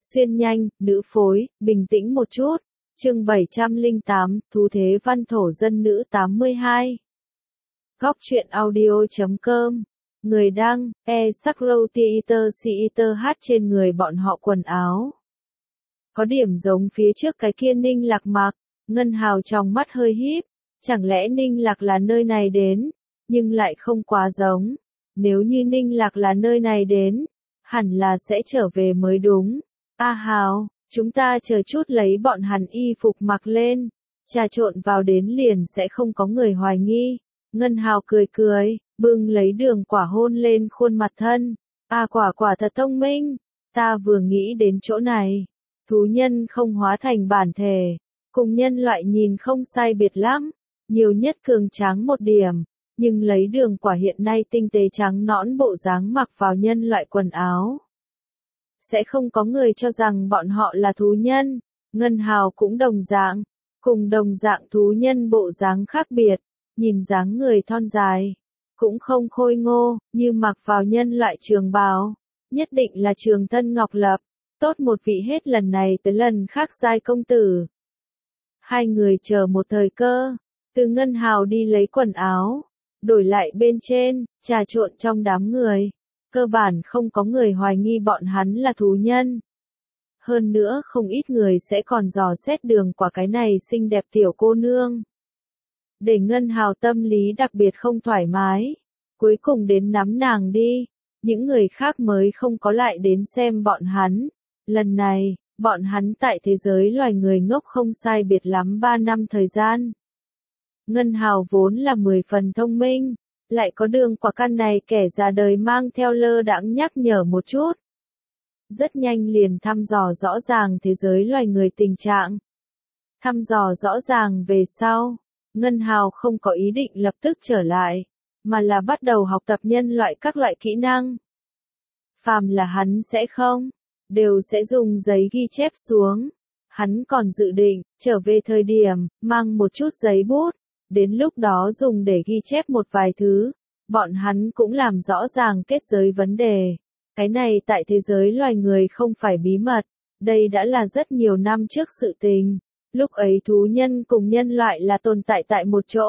Xuyên nhanh, nữ phối, bình tĩnh một chút. Chương 708, Thú thế văn thổ dân nữ 82. Góc truyện audio.com. Người đăng, Sakrotheater hát trên người bọn họ quần áo. Có điểm giống phía trước cái kia Ninh Lạc mặc, Ngân Hào trong mắt hơi híp, chẳng lẽ Ninh Lạc là nơi này đến, nhưng lại không quá giống. Nếu như Ninh Lạc là nơi này đến, hẳn là sẽ trở về mới đúng. A Hào, chúng ta chờ chút lấy bọn hắn y phục mặc lên, trà trộn vào đến liền sẽ không có người hoài nghi. Ngân Hào cười cười, bưng lấy đường quả hôn lên khuôn mặt thân. Quả thật thông minh, ta vừa nghĩ đến chỗ này. Thú nhân không hóa thành bản thể, cùng nhân loại nhìn không sai biệt lắm, nhiều nhất cường tráng một điểm, nhưng lấy đường quả hiện nay tinh tế trắng nõn bộ dáng mặc vào nhân loại quần áo. Sẽ không có người cho rằng bọn họ là thú nhân. Ngân Hào cũng đồng dạng, cùng đồng dạng thú nhân bộ dáng khác biệt, nhìn dáng người thon dài, cũng không khôi ngô, như mặc vào nhân loại trường bào, nhất định là Trường Thân Ngọc Lập, tốt một vị hết lần này tới lần khác giai công tử. Hai người chờ một thời cơ, từ Ngân Hào đi lấy quần áo, đổi lại bên trên, trà trộn trong đám người. Cơ bản không có người hoài nghi bọn hắn là thú nhân. Hơn nữa không ít người sẽ còn dò xét đường quả cái này xinh đẹp tiểu cô nương. Để Ngân Hào tâm lý đặc biệt không thoải mái. Cuối cùng đến nắm nàng đi. Những người khác mới không có lại đến xem bọn hắn. Lần này, bọn hắn tại thế giới loài người ngốc không sai biệt lắm 3 năm thời gian. Ngân Hào vốn là 10 phần thông minh. Lại có đường quả căn này kẻ già đời mang theo lơ đãng nhắc nhở một chút. Rất nhanh liền thăm dò rõ ràng thế giới loài người tình trạng. Thăm dò rõ ràng về sau, Ngân Hào không có ý định lập tức trở lại, mà là bắt đầu học tập nhân loại các loại kỹ năng. Phàm là hắn sẽ không, đều sẽ dùng giấy ghi chép xuống. Hắn còn dự định, trở về thời điểm, mang một chút giấy bút. Đến lúc đó dùng để ghi chép một vài thứ, bọn hắn cũng làm rõ ràng kết giới vấn đề. Cái này tại thế giới loài người không phải bí mật, đây đã là rất nhiều năm trước sự tình. Lúc ấy thú nhân cùng nhân loại là tồn tại tại một chỗ.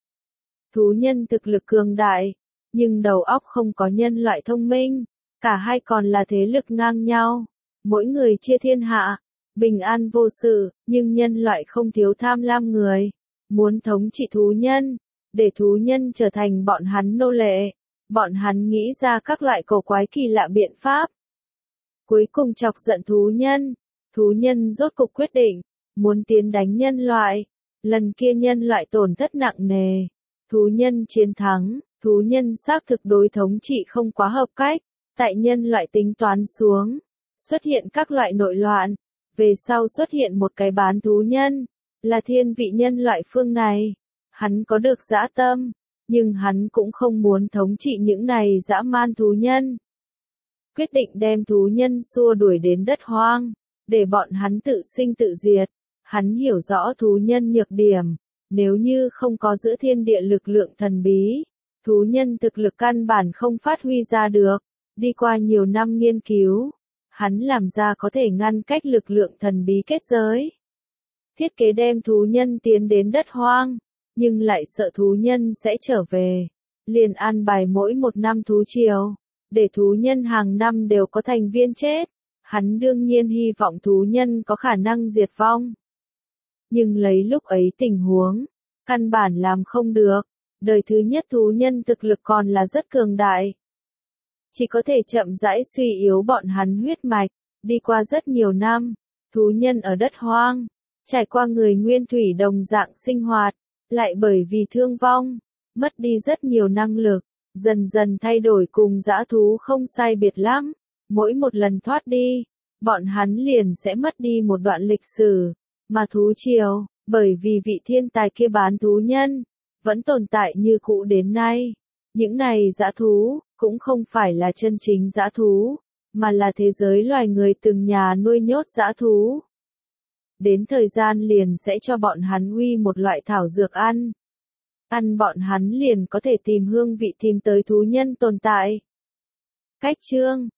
Thú nhân thực lực cường đại, nhưng đầu óc không có nhân loại thông minh, cả hai còn là thế lực ngang nhau. Mỗi người chia thiên hạ, bình an vô sự, nhưng nhân loại không thiếu tham lam người. Muốn thống trị thú nhân, để thú nhân trở thành bọn hắn nô lệ, bọn hắn nghĩ ra các loại cổ quái kỳ lạ biện pháp. Cuối cùng chọc giận thú nhân rốt cục quyết định, muốn tiến đánh nhân loại, lần kia nhân loại tổn thất nặng nề, thú nhân chiến thắng, thú nhân xác thực đối thống trị không quá hợp cách, tại nhân loại tính toán xuống, xuất hiện các loại nội loạn, về sau xuất hiện một cái bán thú nhân. Là thiên vị nhân loại phương này, hắn có được dã tâm, nhưng hắn cũng không muốn thống trị những này dã man thú nhân. Quyết định đem thú nhân xua đuổi đến đất hoang, để bọn hắn tự sinh tự diệt. Hắn hiểu rõ thú nhân nhược điểm, nếu như không có giữa thiên địa lực lượng thần bí, thú nhân thực lực căn bản không phát huy ra được. Đi qua nhiều năm nghiên cứu, hắn làm ra có thể ngăn cách lực lượng thần bí kết giới. Thiết kế đem thú nhân tiến đến đất hoang, nhưng lại sợ thú nhân sẽ trở về. Liền an bài mỗi một năm thú triều, để thú nhân hàng năm đều có thành viên chết. Hắn đương nhiên hy vọng thú nhân có khả năng diệt vong. Nhưng lấy lúc ấy tình huống, căn bản làm không được. Đời thứ nhất thú nhân thực lực còn là rất cường đại. Chỉ có thể chậm rãi suy yếu bọn hắn huyết mạch. Đi qua rất nhiều năm, thú nhân ở đất hoang. Trải qua người nguyên thủy đồng dạng sinh hoạt, lại bởi vì thương vong, mất đi rất nhiều năng lực, dần dần thay đổi cùng dã thú không sai biệt lắm. Mỗi một lần thoát đi, bọn hắn liền sẽ mất đi một đoạn lịch sử, mà thú triều, bởi vì vị thiên tài kia bán thú nhân, vẫn tồn tại như cũ đến nay. Những này dã thú, cũng không phải là chân chính dã thú, mà là thế giới loài người từng nhà nuôi nhốt dã thú. Đến thời gian liền sẽ cho bọn hắn uy một loại thảo dược ăn. Ăn bọn hắn liền có thể tìm hương vị tìm tới thú nhân tồn tại. Cách chương